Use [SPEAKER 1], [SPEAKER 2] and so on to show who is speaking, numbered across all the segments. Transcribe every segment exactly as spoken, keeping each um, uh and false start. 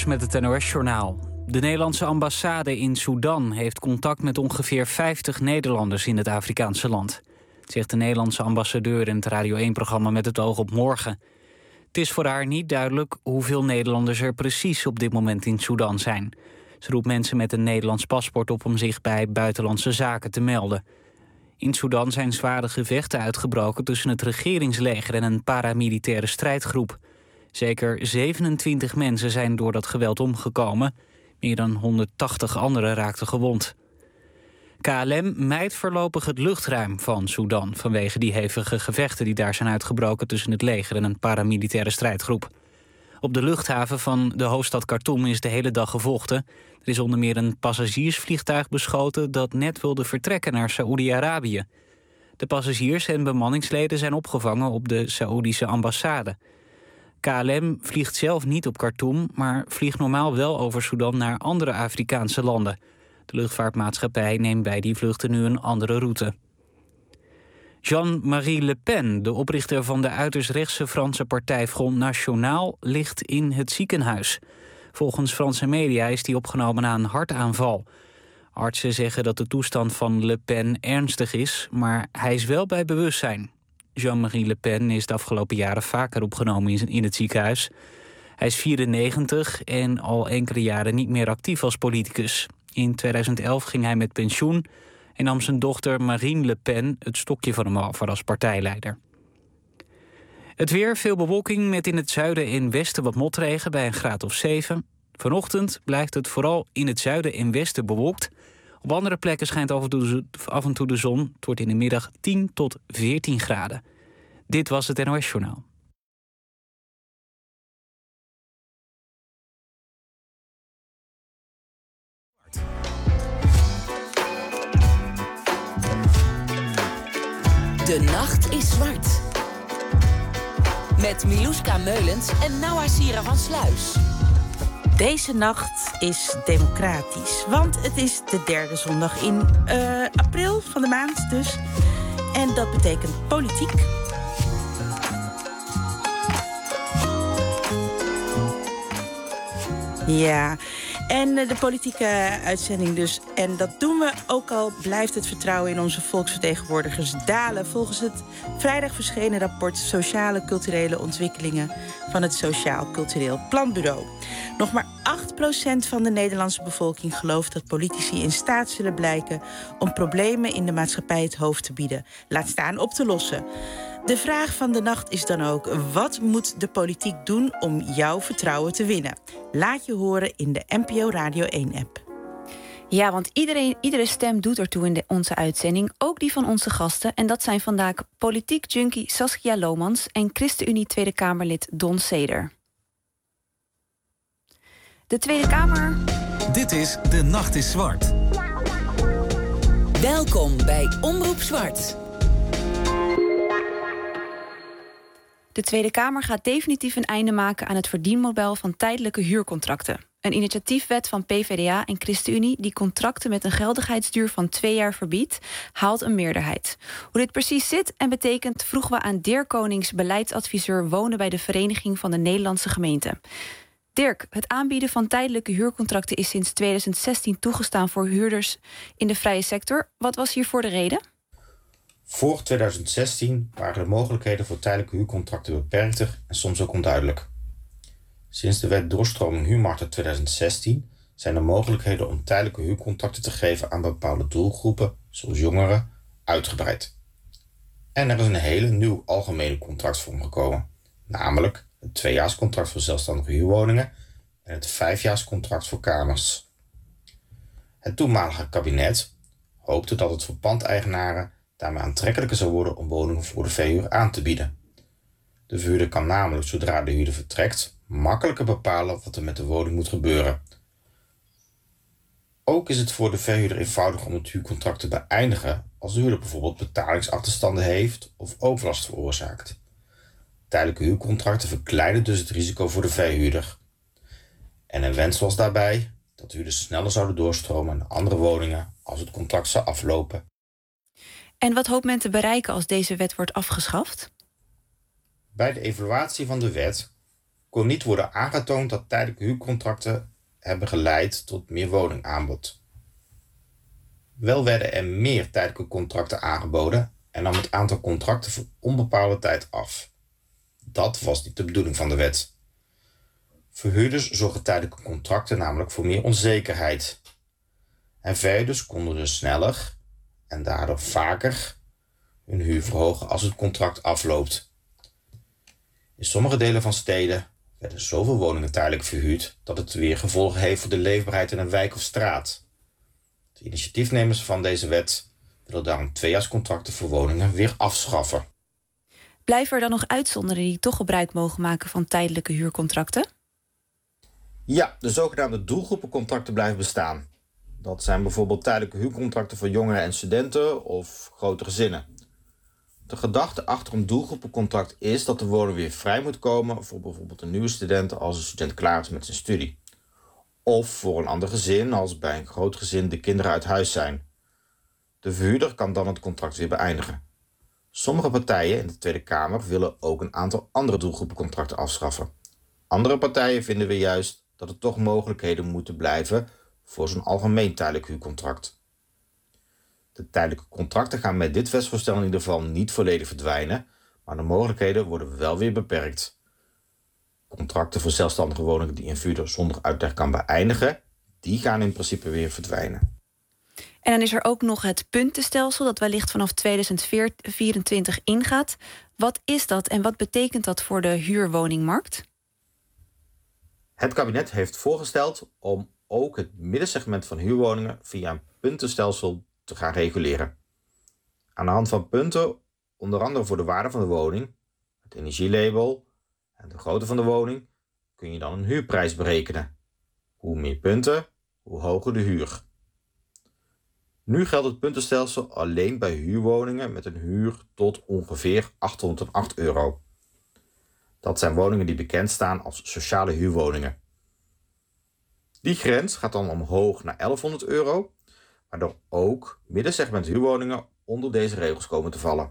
[SPEAKER 1] Jobboot met het N O S-journaal. De Nederlandse ambassade in Sudan heeft contact met ongeveer vijftig Nederlanders in het Afrikaanse land. Dat zegt de Nederlandse ambassadeur in het Radio één-programma Met het oog op morgen. Het is voor haar niet duidelijk hoeveel Nederlanders er precies op dit moment in Sudan zijn. Ze roept mensen met een Nederlands paspoort op om zich bij buitenlandse zaken te melden. In Sudan zijn zware gevechten uitgebroken tussen het regeringsleger en een paramilitaire strijdgroep. Zeker zevenentwintig mensen zijn door dat geweld omgekomen. Meer dan honderdtachtig anderen raakten gewond. K L M mijdt voorlopig het luchtruim van Sudan vanwege die hevige gevechten die daar zijn uitgebroken tussen het leger en een paramilitaire strijdgroep. Op de luchthaven van de hoofdstad Khartoum is de hele dag gevochten. Er is onder meer een passagiersvliegtuig beschoten dat net wilde vertrekken naar Saoedi-Arabië. De passagiers en bemanningsleden zijn opgevangen op de Saoedische ambassade. K L M vliegt zelf niet op Khartoum, maar vliegt normaal wel over Sudan naar andere Afrikaanse landen. De luchtvaartmaatschappij neemt bij die vluchten nu een andere route. Jean-Marie Le Pen, de oprichter van de uiterst rechtse Franse partij Front National, ligt in het ziekenhuis. Volgens Franse media is hij opgenomen na een hartaanval. Artsen zeggen dat de toestand van Le Pen ernstig is, maar hij is wel bij bewustzijn. Jean-Marie Le Pen is de afgelopen jaren vaker opgenomen in het ziekenhuis. Hij is vierennegentig en al enkele jaren niet meer actief als politicus. In tweeduizend elf ging hij met pensioen en nam zijn dochter Marine Le Pen het stokje van hem over als partijleider. Het weer, veel bewolking met in het zuiden en westen wat motregen bij een graad of zeven. Vanochtend blijft het vooral in het zuiden en westen bewolkt. Op andere plekken schijnt af en toe, af en toe de zon. Het wordt in de middag tien tot veertien graden. Dit was het N O S-journaal.
[SPEAKER 2] De nacht is zwart. Met Miluska Meulens en Noah Sira van Sluis.
[SPEAKER 3] Deze nacht is democratisch, want het is de derde zondag in uh, april van de maand dus. En dat betekent politiek. Ja, en de politieke uitzending dus. En dat doen we ook al blijft het vertrouwen in onze volksvertegenwoordigers dalen. Volgens het vrijdag verschenen rapport Sociale Culturele Ontwikkelingen van het Sociaal Cultureel Planbureau. Nog maar acht procent van de Nederlandse bevolking gelooft dat politici in staat zullen blijken om problemen in de maatschappij het hoofd te bieden. Laat staan op te lossen. De vraag van de nacht is dan ook: wat moet de politiek doen om jouw vertrouwen te winnen? Laat je horen in de N P O Radio één-app.
[SPEAKER 4] Ja, want iedereen, iedere stem doet ertoe in de, onze uitzending, ook die van onze gasten. En dat zijn vandaag politiek junkie Saskia Lomans en ChristenUnie Tweede Kamerlid Don Seder. De Tweede Kamer.
[SPEAKER 5] Dit is De Nacht is Zwart.
[SPEAKER 2] Welkom bij Omroep Zwart.
[SPEAKER 4] De Tweede Kamer gaat definitief een einde maken aan het verdienmodel van tijdelijke huurcontracten. Een initiatiefwet van P V D A en ChristenUnie die contracten met een geldigheidsduur van twee jaar verbiedt, haalt een meerderheid. Hoe dit precies zit en betekent, vroegen we aan Dirk Konings, beleidsadviseur wonen bij de Vereniging van de Nederlandse Gemeenten. Dirk, het aanbieden van tijdelijke huurcontracten is sinds tweeduizend zestien toegestaan voor huurders in de vrije sector. Wat was hiervoor de reden?
[SPEAKER 6] Voor tweeduizend zestien waren de mogelijkheden voor tijdelijke huurcontracten beperkter en soms ook onduidelijk. Sinds de wet Doorstroming Huurmarkt uit tweeduizend zestien zijn de mogelijkheden om tijdelijke huurcontracten te geven aan bepaalde doelgroepen, zoals jongeren, uitgebreid. En er is een hele nieuw algemene contractvorm gekomen, namelijk het tweejaarscontract voor zelfstandige huurwoningen en het vijfjaarscontract voor kamers. Het toenmalige kabinet hoopte dat het voor pandeigenaren daarmee aantrekkelijker zou worden om woningen voor de verhuur aan te bieden. De verhuurder kan namelijk, zodra de huurder vertrekt, makkelijker bepalen wat er met de woning moet gebeuren. Ook is het voor de verhuurder eenvoudig om het huurcontract te beëindigen als de huurder bijvoorbeeld betalingsachterstanden heeft of overlast veroorzaakt. Tijdelijke huurcontracten verkleinen dus het risico voor de verhuurder. En een wens was daarbij dat huurders sneller zouden doorstromen naar andere woningen als het contract zou aflopen.
[SPEAKER 4] En wat hoopt men te bereiken als deze wet wordt afgeschaft?
[SPEAKER 6] Bij de evaluatie van de wet kon niet worden aangetoond dat tijdelijke huurcontracten hebben geleid tot meer woningaanbod. Wel werden er meer tijdelijke contracten aangeboden en nam het aantal contracten voor onbepaalde tijd af. Dat was niet de bedoeling van de wet. Verhuurders zorgen tijdelijke contracten namelijk voor meer onzekerheid. En verhuurders konden dus sneller en daardoor vaker hun huur verhogen als het contract afloopt. In sommige delen van steden werden zoveel woningen tijdelijk verhuurd dat het weer gevolgen heeft voor de leefbaarheid in een wijk of straat. De initiatiefnemers van deze wet willen daarom tweejaarscontracten voor woningen weer afschaffen.
[SPEAKER 4] Blijven er dan nog uitzonderingen die toch gebruik mogen maken van tijdelijke huurcontracten?
[SPEAKER 6] Ja, de zogenaamde doelgroepencontracten blijven bestaan. Dat zijn bijvoorbeeld tijdelijke huurcontracten voor jongeren en studenten of grote gezinnen. De gedachte achter een doelgroepencontract is dat de woning weer vrij moet komen voor bijvoorbeeld een nieuwe student als een student klaar is met zijn studie. Of voor een ander gezin als bij een groot gezin de kinderen uit huis zijn. De verhuurder kan dan het contract weer beëindigen. Sommige partijen in de Tweede Kamer willen ook een aantal andere doelgroepencontracten afschaffen. Andere partijen vinden weer juist dat er toch mogelijkheden moeten blijven voor zo'n algemeen tijdelijk huurcontract. De tijdelijke contracten gaan met dit wetsvoorstel in ieder geval niet volledig verdwijnen, maar de mogelijkheden worden wel weer beperkt. Contracten voor zelfstandige woningen die een verhuurder zonder uitleg kan beëindigen, die gaan in principe weer verdwijnen.
[SPEAKER 4] En dan is er ook nog het puntenstelsel dat wellicht vanaf tweeduizend vierentwintig ingaat. Wat is dat en wat betekent dat voor de huurwoningmarkt?
[SPEAKER 6] Het kabinet heeft voorgesteld om ook het middensegment van huurwoningen via een puntenstelsel te gaan reguleren. Aan de hand van punten, onder andere voor de waarde van de woning, het energielabel en de grootte van de woning, kun je dan een huurprijs berekenen. Hoe meer punten, hoe hoger de huur. Nu geldt het puntenstelsel alleen bij huurwoningen met een huur tot ongeveer achthonderdacht euro. Dat zijn woningen die bekend staan als sociale huurwoningen. Die grens gaat dan omhoog naar elfhonderd euro, waardoor ook middensegment huurwoningen onder deze regels komen te vallen.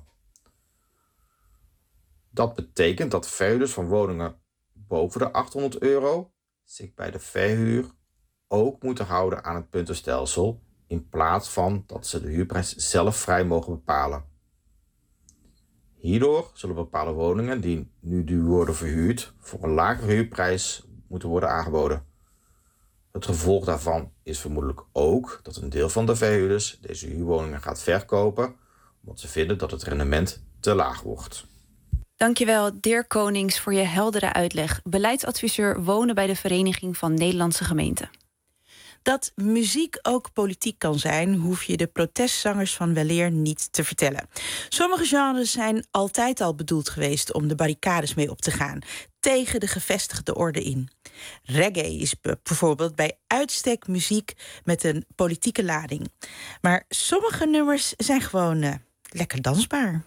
[SPEAKER 6] Dat betekent dat verhuurders van woningen boven de achthonderd euro zich bij de verhuur ook moeten houden aan het puntenstelsel, in plaats van dat ze de huurprijs zelf vrij mogen bepalen. Hierdoor zullen bepaalde woningen die nu duur worden verhuurd voor een lagere huurprijs moeten worden aangeboden. Het gevolg daarvan is vermoedelijk ook dat een deel van de verhuurders deze huurwoningen gaat verkopen, omdat ze vinden dat het rendement te laag wordt.
[SPEAKER 4] Dankjewel, Dirk Konings, voor je heldere uitleg. Beleidsadviseur wonen bij de Vereniging van Nederlandse Gemeenten.
[SPEAKER 3] Dat muziek ook politiek kan zijn, hoef je de protestzangers van weleer niet te vertellen. Sommige genres zijn altijd al bedoeld geweest om de barricades mee op te gaan, tegen de gevestigde orde in. Reggae is bijvoorbeeld bij uitstek muziek met een politieke lading. Maar sommige nummers zijn gewoon uh, lekker dansbaar.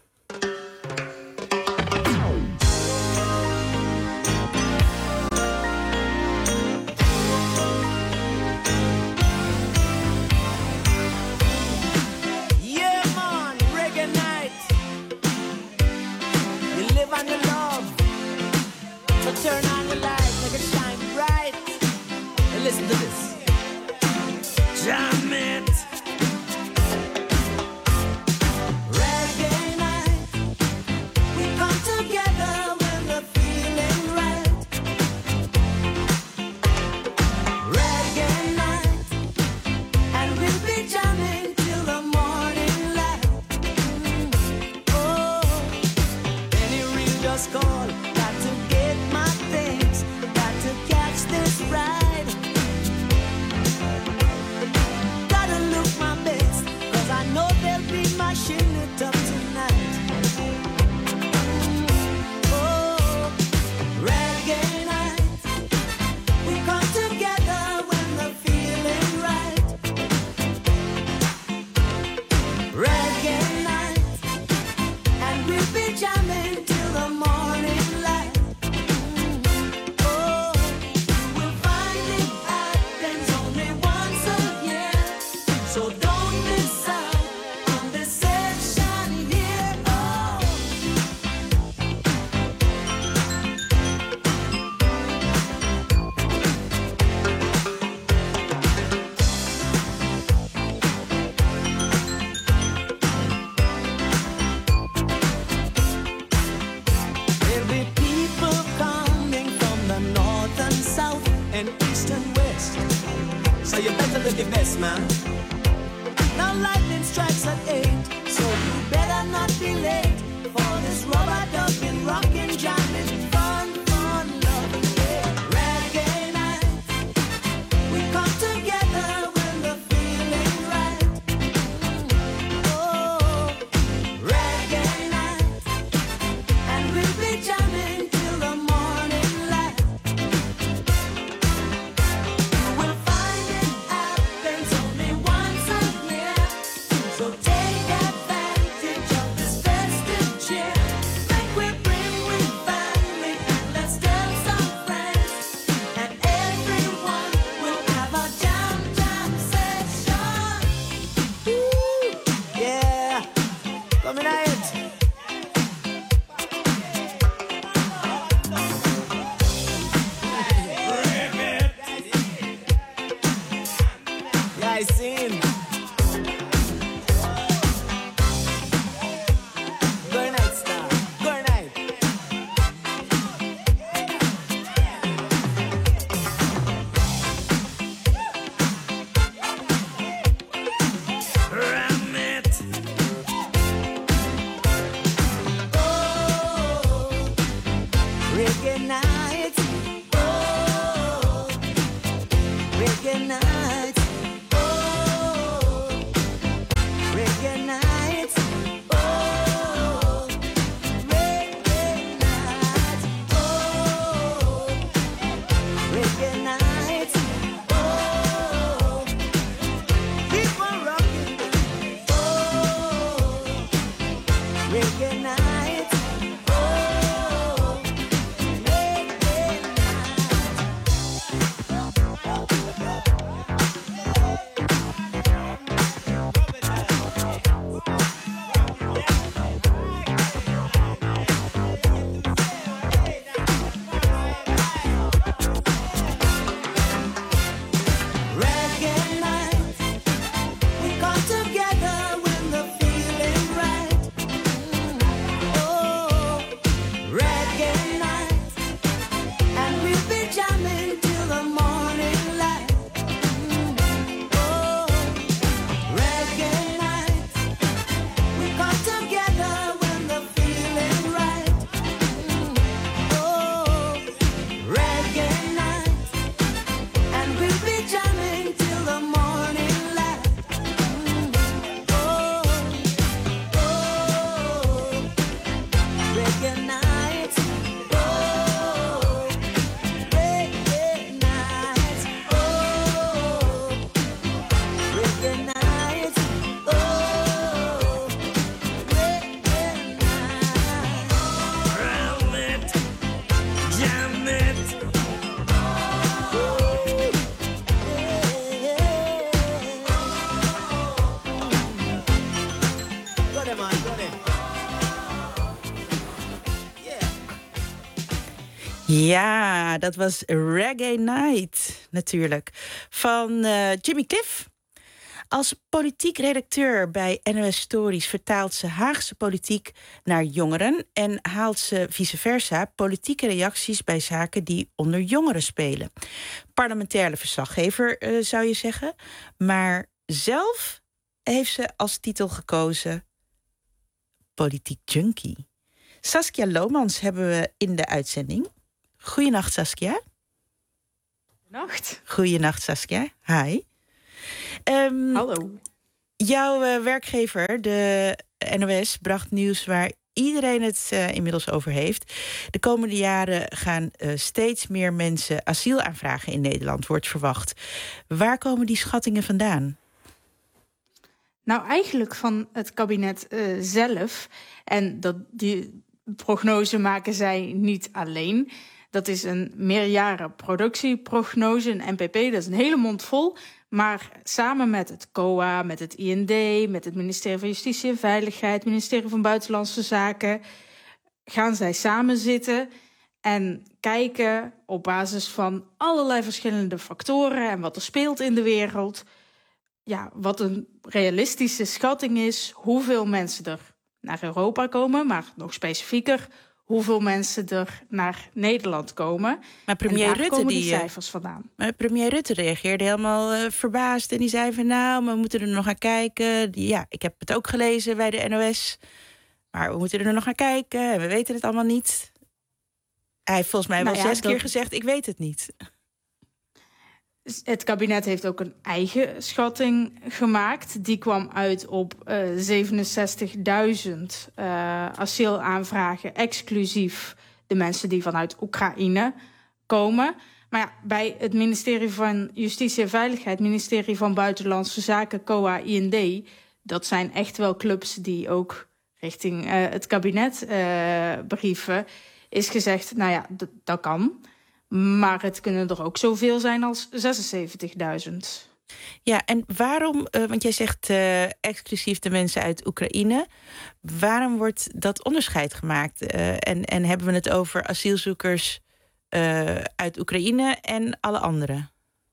[SPEAKER 7] Turn on the light, make it shine bright. And listen to this. Jam it. Reggae night. We come together when we're feeling right. Reggae night. And we'll be jamming till the morning light. Oh, any real just call. Got to get my things, got to catch this ride. east and west. So you better live your best, man. Now lightning strikes at eight, so you better not be late for this rubber ducking, rockin', jamming, fun, fun, loving, yeah. Reggae night, we come together when the feeling's right. Oh, reggae night, and we'll be jamming till the morning light. You will find it happens only once a year, so take advantage of this festive cheer. Make we bring with family and let's tell some friends, and everyone will have a jam jam session. Ooh, yeah, coming out. Yeah, I seen. Good night, star. Good night. Ram it. Oh, reggae night. Oh, reggae night. Oh, reggae night. Oh, reggae night. Oh, reggae night. Oh, keep on rocking. Oh, reggae night. Oh, reggae Reggae night, we come together when the feeling's right. Oh, reggae night, and we'll be jamming till the morning light. Oh, reggae night, we come together when the feeling's right. Oh, reggae night, and we'll be jamming till the morning light. Oh, oh, reggae night. Oh, reggae night. Oh, reggae night. Oh, reggae night. Ram it, jam it. Got him, man, got him. Yeah.
[SPEAKER 3] Ja, dat was Reggae Night, natuurlijk. Van eh, Jimmy Cliff. Als politiek redacteur bij N O S Stories vertaalt ze Haagse politiek naar jongeren en haalt ze vice versa politieke reacties bij zaken die onder jongeren spelen. Parlementaire verslaggever, eh, zou je zeggen. Maar zelf heeft ze als titel gekozen Politiek Junkie. Saskia Lomans hebben we in de uitzending. Goeienacht, Saskia.
[SPEAKER 8] Nacht.
[SPEAKER 3] Goeienacht, Saskia. Hi. Um,
[SPEAKER 8] Hallo.
[SPEAKER 3] Jouw uh, werkgever, de N O S, bracht nieuws waar iedereen het uh, inmiddels over heeft. De komende jaren gaan uh, steeds meer mensen asiel aanvragen in Nederland, wordt verwacht. Waar komen die schattingen vandaan?
[SPEAKER 8] Nou, eigenlijk van het kabinet uh, zelf. En dat, die prognose maken zij niet alleen. Dat is een meerjaren productieprognose, een N P P, dat is een hele mond vol. Maar samen met het C O A, met het I N D, met het ministerie van Justitie en Veiligheid, het ministerie van Buitenlandse Zaken, gaan zij samen zitten en kijken op basis van allerlei verschillende factoren en wat er speelt in de wereld, ja, wat een realistische schatting is, hoeveel mensen er naar Europa komen, maar nog specifieker, hoeveel mensen er naar Nederland komen.
[SPEAKER 3] Maar premier
[SPEAKER 8] en daar
[SPEAKER 3] Rutte
[SPEAKER 8] komen
[SPEAKER 3] die,
[SPEAKER 8] die
[SPEAKER 3] eh,
[SPEAKER 8] cijfers vandaan.
[SPEAKER 3] Maar premier Rutte reageerde helemaal uh, verbaasd. En die zei van nou, we moeten er nog naar kijken. Die, ja, ik heb het ook gelezen bij de N O S. Maar we moeten er nog naar kijken. En we weten het allemaal niet. Hij heeft volgens mij wel
[SPEAKER 8] Nou ja,
[SPEAKER 3] zes
[SPEAKER 8] dat-
[SPEAKER 3] keer gezegd, ik weet het niet.
[SPEAKER 8] Het kabinet heeft ook een eigen schatting gemaakt. Die kwam uit op uh, zevenenzestigduizend uh, asielaanvragen, exclusief de mensen die vanuit Oekraïne komen. Maar ja, bij het ministerie van Justitie en Veiligheid, ministerie van Buitenlandse Zaken, C O A, I N D, dat zijn echt wel clubs die ook richting uh, het kabinet uh, brieven, is gezegd, nou ja, d- dat kan. Maar het kunnen er ook zoveel zijn als zesenzeventigduizend.
[SPEAKER 3] Ja, en waarom, uh, want jij zegt uh, exclusief de mensen uit Oekraïne. Waarom wordt dat onderscheid gemaakt? Uh, en, en hebben we het over asielzoekers uh, uit Oekraïne en alle anderen?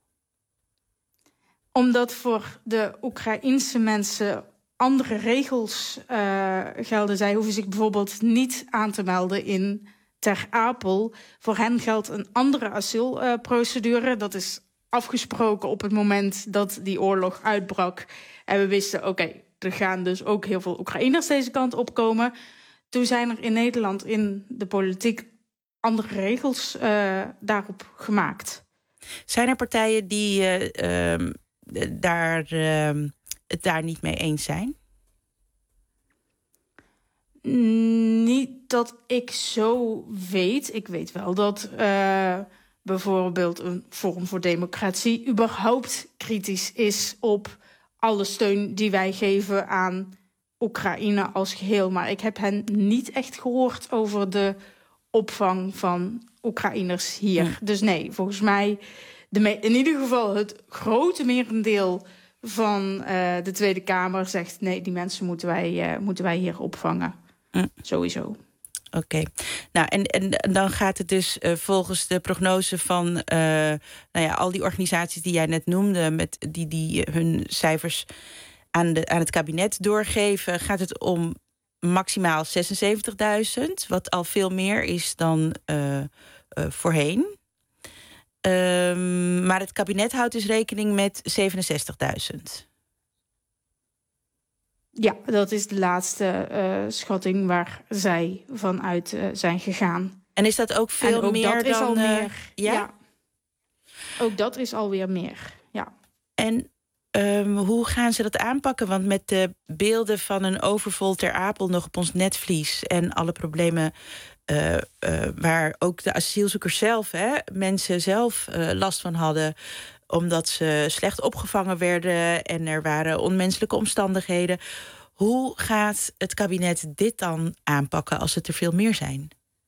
[SPEAKER 8] Omdat voor de Oekraïense mensen andere regels uh, gelden. Zij hoeven zich bijvoorbeeld niet aan te melden in Ter Apel. Voor hen geldt een andere asielprocedure. Uh, dat is afgesproken op het moment dat die oorlog uitbrak. En we wisten, oké, okay, er gaan dus ook heel veel Oekraïners deze kant opkomen. Toen zijn er in Nederland in de politiek andere regels uh, daarop gemaakt.
[SPEAKER 3] Zijn er partijen die uh, uh, daar, uh, het daar niet mee eens zijn?
[SPEAKER 8] Niet dat ik zo weet. Ik weet wel dat uh, bijvoorbeeld een Forum voor Democratie überhaupt kritisch is op alle steun die wij geven aan Oekraïne als geheel. Maar ik heb hen niet echt gehoord over de opvang van Oekraïners hier. Ja. Dus nee, volgens mij, de me- in ieder geval het grote merendeel van uh, de Tweede Kamer zegt nee, die mensen moeten wij, uh, moeten wij hier opvangen. Mm. Sowieso.
[SPEAKER 3] Oké. Okay. Nou, en, en dan gaat het dus uh, volgens de prognose van uh, nou ja, al die organisaties die jij net noemde, met die, die hun cijfers aan, de, aan het kabinet doorgeven, gaat het om maximaal zesenzeventigduizend, wat al veel meer is dan uh, uh, voorheen. Um, maar het kabinet houdt dus rekening met zevenenzestigduizend.
[SPEAKER 8] Ja, dat is de laatste uh, schatting waar zij vanuit uh, zijn gegaan.
[SPEAKER 3] En is dat ook veel
[SPEAKER 8] en ook
[SPEAKER 3] meer
[SPEAKER 8] dat
[SPEAKER 3] dan...
[SPEAKER 8] Is al
[SPEAKER 3] uh,
[SPEAKER 8] meer,
[SPEAKER 3] ja?
[SPEAKER 8] ja? Ook dat is alweer meer, ja.
[SPEAKER 3] En um, hoe gaan ze dat aanpakken? Want met de beelden van een overvol Ter Apel nog op ons netvlies en alle problemen uh, uh, waar ook de asielzoekers zelf, hè, mensen zelf uh, last van hadden, omdat ze slecht opgevangen werden en er waren onmenselijke omstandigheden. Hoe gaat het kabinet dit dan aanpakken als het er veel meer zijn?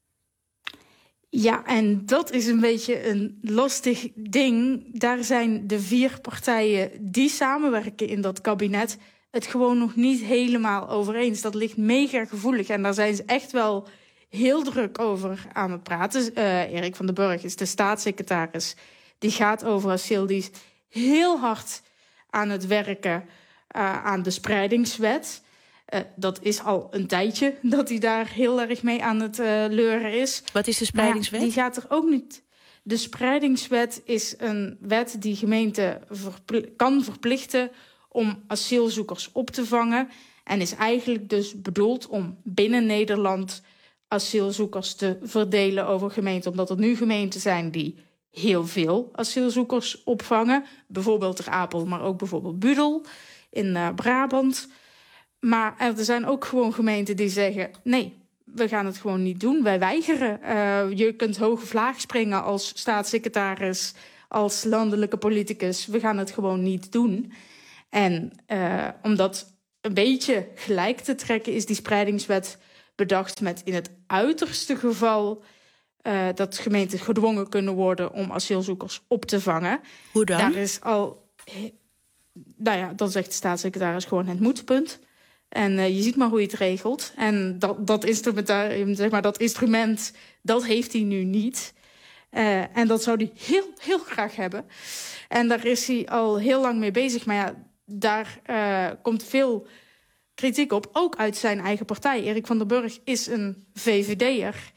[SPEAKER 8] Ja, en dat is een beetje een lastig ding. Daar zijn de vier partijen die samenwerken in dat kabinet het gewoon nog niet helemaal over eens. Dat ligt mega gevoelig en daar zijn ze echt wel heel druk over aan het praten. Uh, Erik van den Burg is de staatssecretaris. Die gaat over asiel. Die is heel hard aan het werken uh, aan de spreidingswet. Uh, dat is al een tijdje dat hij daar heel erg mee aan het uh, leuren is.
[SPEAKER 3] Wat is de spreidingswet?
[SPEAKER 8] Maar die gaat er ook niet. De spreidingswet is een wet die gemeenten verpl- kan verplichten om asielzoekers op te vangen. En is eigenlijk dus bedoeld om binnen Nederland asielzoekers te verdelen over gemeenten. Omdat er nu gemeenten zijn die heel veel asielzoekers opvangen. Bijvoorbeeld Ter Apel, maar ook bijvoorbeeld Budel in uh, Brabant. Maar er zijn ook gewoon gemeenten die zeggen, nee, we gaan het gewoon niet doen. Wij weigeren. Uh, je kunt hoog of laag springen als staatssecretaris, als landelijke politicus. We gaan het gewoon niet doen. En uh, om dat een beetje gelijk te trekken, is die spreidingswet bedacht met in het uiterste geval Uh, dat gemeenten gedwongen kunnen worden om asielzoekers op te vangen.
[SPEAKER 3] Hoe dan?
[SPEAKER 8] Daar is al, nou ja, dan zegt de staatssecretaris gewoon het moedpunt. En uh, je ziet maar hoe je het regelt. En dat, dat, instrumentarium, zeg maar, dat instrument, dat heeft hij nu niet. Uh, en dat zou hij heel, heel graag hebben. En daar is hij al heel lang mee bezig. Maar ja, daar uh, komt veel kritiek op, ook uit zijn eigen partij. Erik van den Burg is een V V D'er.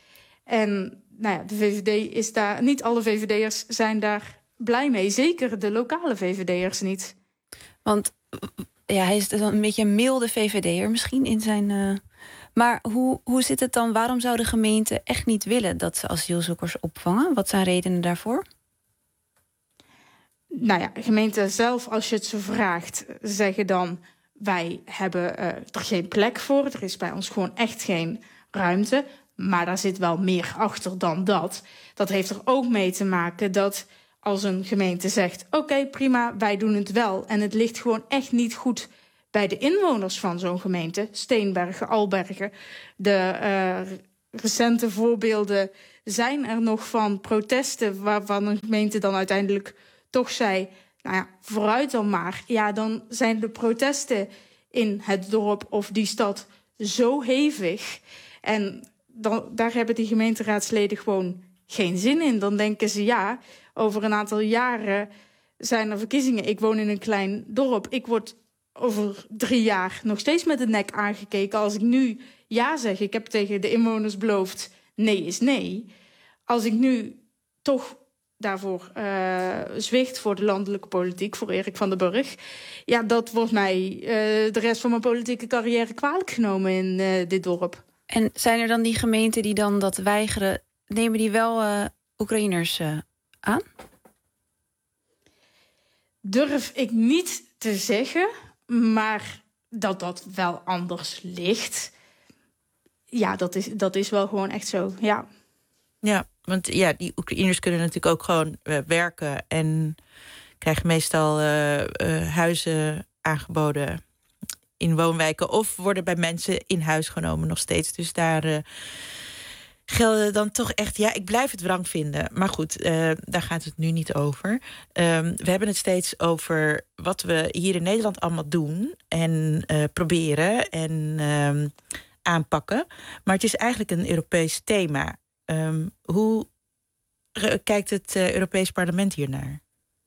[SPEAKER 8] En nou ja, de V V D is daar... Niet alle V V D'ers zijn daar blij mee. Zeker de lokale V V D'ers niet.
[SPEAKER 4] Want ja, hij is dan een beetje een milde V V D'er misschien in zijn... Uh... Maar hoe, hoe zit het dan? Waarom zou de gemeente echt niet willen dat ze asielzoekers opvangen? Wat zijn redenen daarvoor?
[SPEAKER 8] Nou ja, gemeenten zelf, als je het ze vraagt, zeggen dan... wij hebben uh, er geen plek voor. Er is bij ons gewoon echt geen ruimte. Maar daar zit wel meer achter dan dat. Dat heeft er ook mee te maken dat als een gemeente zegt... oké, okay, prima, wij doen het wel. En het ligt gewoon echt niet goed bij de inwoners van zo'n gemeente. Steenbergen, Albergen. De uh, recente voorbeelden zijn er nog van protesten... waarvan een gemeente dan uiteindelijk toch zei... nou ja, vooruit dan maar. Ja, dan zijn de protesten in het dorp of die stad zo hevig... en dan, daar hebben die gemeenteraadsleden gewoon geen zin in. Dan denken ze, ja, over een aantal jaren zijn er verkiezingen. Ik woon in een klein dorp. Ik word over drie jaar nog steeds met de nek aangekeken. Als ik nu ja zeg, ik heb tegen de inwoners beloofd... nee is nee. Als ik nu toch daarvoor uh, zwicht voor de landelijke politiek... voor Erik van den Burg... ja, dat wordt mij uh, de rest van mijn politieke carrière kwalijk genomen in uh, dit dorp.
[SPEAKER 4] En zijn er dan die gemeenten die dan dat weigeren... nemen die wel uh, Oekraïners uh, aan?
[SPEAKER 8] Durf ik niet te zeggen, maar dat dat wel anders ligt... ja, dat is, dat is wel gewoon echt zo, ja.
[SPEAKER 9] Ja, want ja, die Oekraïners kunnen natuurlijk ook gewoon uh, werken... en krijgen meestal uh, uh, huizen aangeboden... in woonwijken of worden bij mensen in huis genomen nog steeds. Dus daar uh, gelden dan toch echt... Ja, ik blijf het wrang vinden. Maar goed, uh, daar gaat het nu niet over. Um, we hebben het steeds over wat we hier in Nederland allemaal doen... en uh, proberen en um, aanpakken. Maar het is eigenlijk een Europees thema. Um, hoe uh, kijkt het uh, Europees Parlement hiernaar?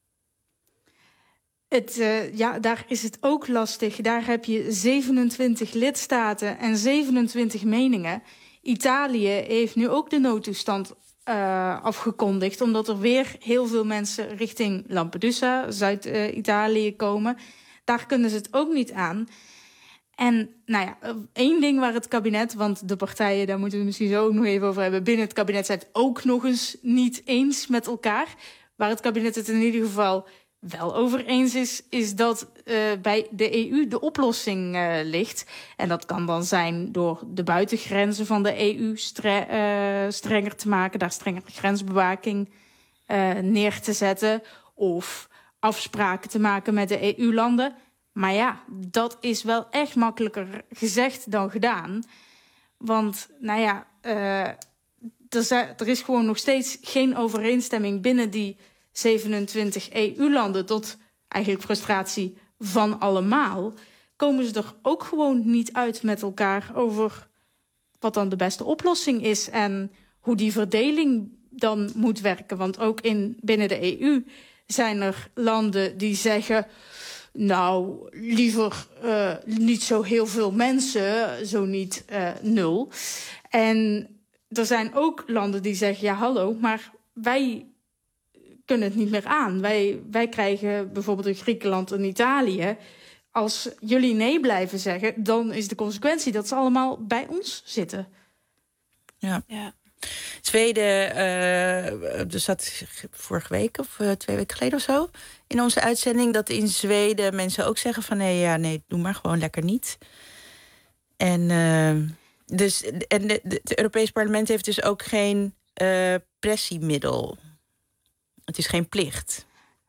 [SPEAKER 8] Het, uh, ja, daar is het ook lastig. Daar heb je zevenentwintig lidstaten en zevenentwintig meningen. Italië heeft nu ook de noodtoestand uh, afgekondigd... omdat er weer heel veel mensen richting Lampedusa, Zuid-Italië, komen. Daar kunnen ze het ook niet aan. En nou ja, één ding waar het kabinet... want de partijen, daar moeten we misschien zo ook nog even over hebben... binnen het kabinet zijn het ook nog eens niet eens met elkaar. Waar het kabinet het in ieder geval... wel over eens is, is dat uh, bij de E U de oplossing uh, ligt. En dat kan dan zijn door de buitengrenzen van de E U stre- uh, strenger te maken... daar strenger grensbewaking uh, neer te zetten... of afspraken te maken met de E U-landen. Maar ja, dat is wel echt makkelijker gezegd dan gedaan. Want, nou ja, uh, er, zijn, er is gewoon nog steeds geen overeenstemming binnen die... zevenentwintig E U-landen, tot eigenlijk frustratie van allemaal... komen ze er ook gewoon niet uit met elkaar... over wat dan de beste oplossing is... en hoe die verdeling dan moet werken. Want ook in, binnen de E U zijn er landen die zeggen... nou, liever uh, niet zo heel veel mensen, zo niet uh, nul. En er zijn ook landen die zeggen... ja, hallo, maar wij... kunnen het niet meer aan. Wij, wij krijgen bijvoorbeeld in Griekenland en Italië... als jullie nee blijven zeggen... dan is de consequentie dat ze allemaal bij ons zitten.
[SPEAKER 9] Ja. ja. Zweden, uh, dus dat vorige week of uh, twee weken geleden of zo... in onze uitzending dat in Zweden mensen ook zeggen van... nee, ja, nee, doe maar gewoon lekker niet. En, uh, dus, en de, de, het Europees Parlement heeft dus ook geen uh, pressiemiddel... Het is geen plicht.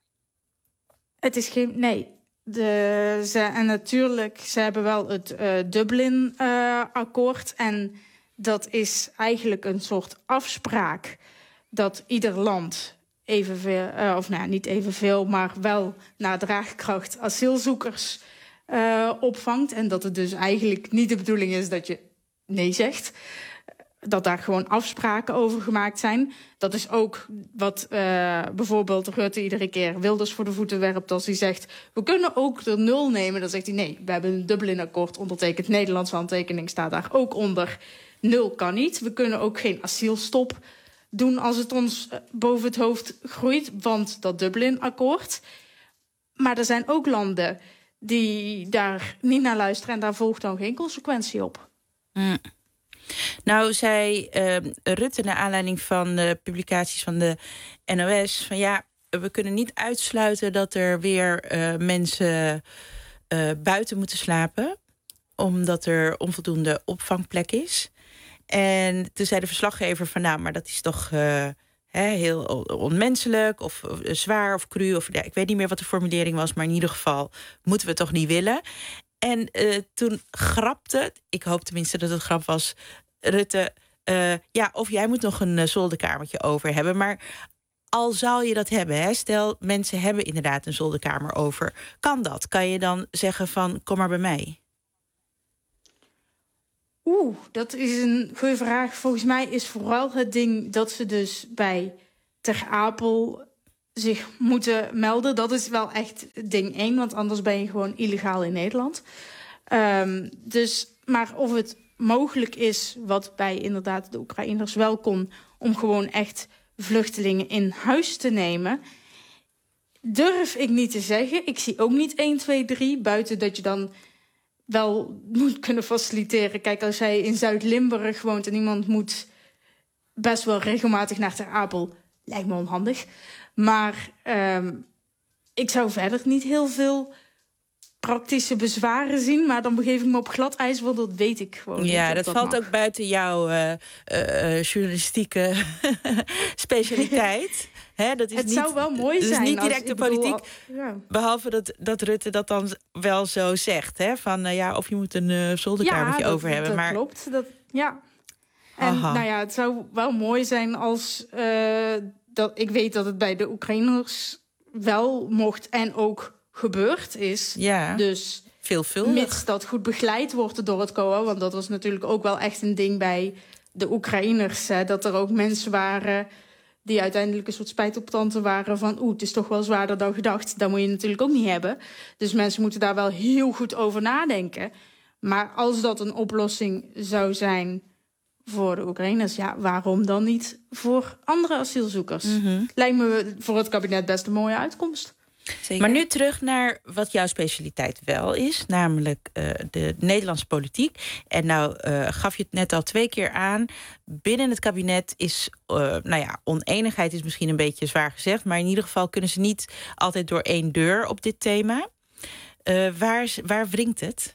[SPEAKER 8] Het is geen... Nee. De, ze, en natuurlijk, ze hebben wel het uh, Dublin-akkoord. Uh, en dat is eigenlijk een soort afspraak... dat ieder land evenveel... Uh, of nou, niet evenveel, maar wel naar draagkracht... asielzoekers uh, opvangt. En dat het dus eigenlijk niet de bedoeling is dat je nee zegt... dat daar gewoon afspraken over gemaakt zijn. Dat is ook wat uh, bijvoorbeeld Rutte iedere keer Wilders voor de voeten werpt als hij zegt, we kunnen ook de nul nemen. Dan zegt hij nee, we hebben een Dublin-akkoord ondertekend. Nederlandse handtekening staat daar ook onder. Nul kan niet. We kunnen ook geen asielstop doen als het ons boven het hoofd groeit, want dat Dublin-akkoord. Maar er zijn ook landen die daar niet naar luisteren en daar volgt dan geen consequentie op.
[SPEAKER 9] Mm. Nou, zei uh, Rutte naar aanleiding van de publicaties van de N O S van ja, we kunnen niet uitsluiten dat er weer uh, mensen uh, buiten moeten slapen, omdat er onvoldoende opvangplek is. En toen zei de verslaggever van nou, maar dat is toch uh, he, heel onmenselijk of, of zwaar of cru. Of, ja, ik weet niet meer wat de formulering was, maar in ieder geval moeten we het toch niet willen. En uh, toen grapte, ik hoop tenminste dat het grap was, Rutte, uh, ja, of jij moet nog een uh, zolderkamertje over hebben. Maar al zou je dat hebben, hè, stel mensen hebben inderdaad een zolderkamer over. Kan dat? Kan je dan zeggen van kom maar bij mij?
[SPEAKER 8] Oeh, dat is een goede vraag. Volgens mij is vooral het ding dat ze dus bij Ter Apel zich moeten melden. Dat is wel echt ding één, want anders ben je gewoon illegaal in Nederland. Um, dus, maar of het mogelijk is, wat bij inderdaad de Oekraïners wel kon, om gewoon echt vluchtelingen in huis te nemen, durf ik niet te zeggen. Ik zie ook niet één, twee, drie, buiten dat je dan wel moet kunnen faciliteren. Kijk, als jij in Zuid-Limburg woont en iemand moet best wel regelmatig naar Ter Apel, lijkt me onhandig. Maar um, ik zou verder niet heel veel praktische bezwaren zien, maar dan begeef ik me op glad ijs, want dat weet ik gewoon.
[SPEAKER 9] Ja,
[SPEAKER 8] niet
[SPEAKER 9] dat,
[SPEAKER 8] dat
[SPEAKER 9] valt
[SPEAKER 8] mag.
[SPEAKER 9] ook buiten jouw uh, uh, journalistieke specialiteit. He, dat is
[SPEAKER 8] het
[SPEAKER 9] niet,
[SPEAKER 8] zou wel mooi
[SPEAKER 9] dat
[SPEAKER 8] zijn.
[SPEAKER 9] is niet direct
[SPEAKER 8] als,
[SPEAKER 9] de
[SPEAKER 8] bedoel,
[SPEAKER 9] politiek.
[SPEAKER 8] ja.
[SPEAKER 9] Behalve dat, dat Rutte dat dan wel zo zegt. Hè? Van uh, ja, of je moet een uh, zolderkamertje
[SPEAKER 8] ja, dat,
[SPEAKER 9] over hebben.
[SPEAKER 8] Dat
[SPEAKER 9] maar
[SPEAKER 8] klopt. Dat, ja. En
[SPEAKER 9] Aha.
[SPEAKER 8] nou ja, het zou wel mooi zijn als uh, dat ik weet dat het bij de Oekraïners wel mocht en ook gebeurd is.
[SPEAKER 9] Ja,
[SPEAKER 8] dus
[SPEAKER 9] veelvuldig.
[SPEAKER 8] Mits dat goed begeleid wordt door het C O A. Want dat was natuurlijk ook wel echt een ding bij de Oekraïners. Hè, dat er ook mensen waren die uiteindelijk een soort spijtoptante waren van oeh, het is toch wel zwaarder dan gedacht. Dat moet je natuurlijk ook niet hebben. Dus mensen moeten daar wel heel goed over nadenken. Maar als dat een oplossing zou zijn voor de Oekraïners, ja, waarom dan niet voor andere asielzoekers?
[SPEAKER 9] Mm-hmm.
[SPEAKER 8] Lijkt me voor het kabinet best een mooie uitkomst.
[SPEAKER 9] Zeker. Maar nu terug naar wat jouw specialiteit wel is, namelijk uh, de Nederlandse politiek. En nou uh, gaf je het net al twee keer aan. Binnen het kabinet is, uh, nou ja, oneenigheid is misschien een beetje zwaar gezegd, maar in ieder geval kunnen ze niet altijd door één deur op dit thema. Uh, waar, waar wringt het?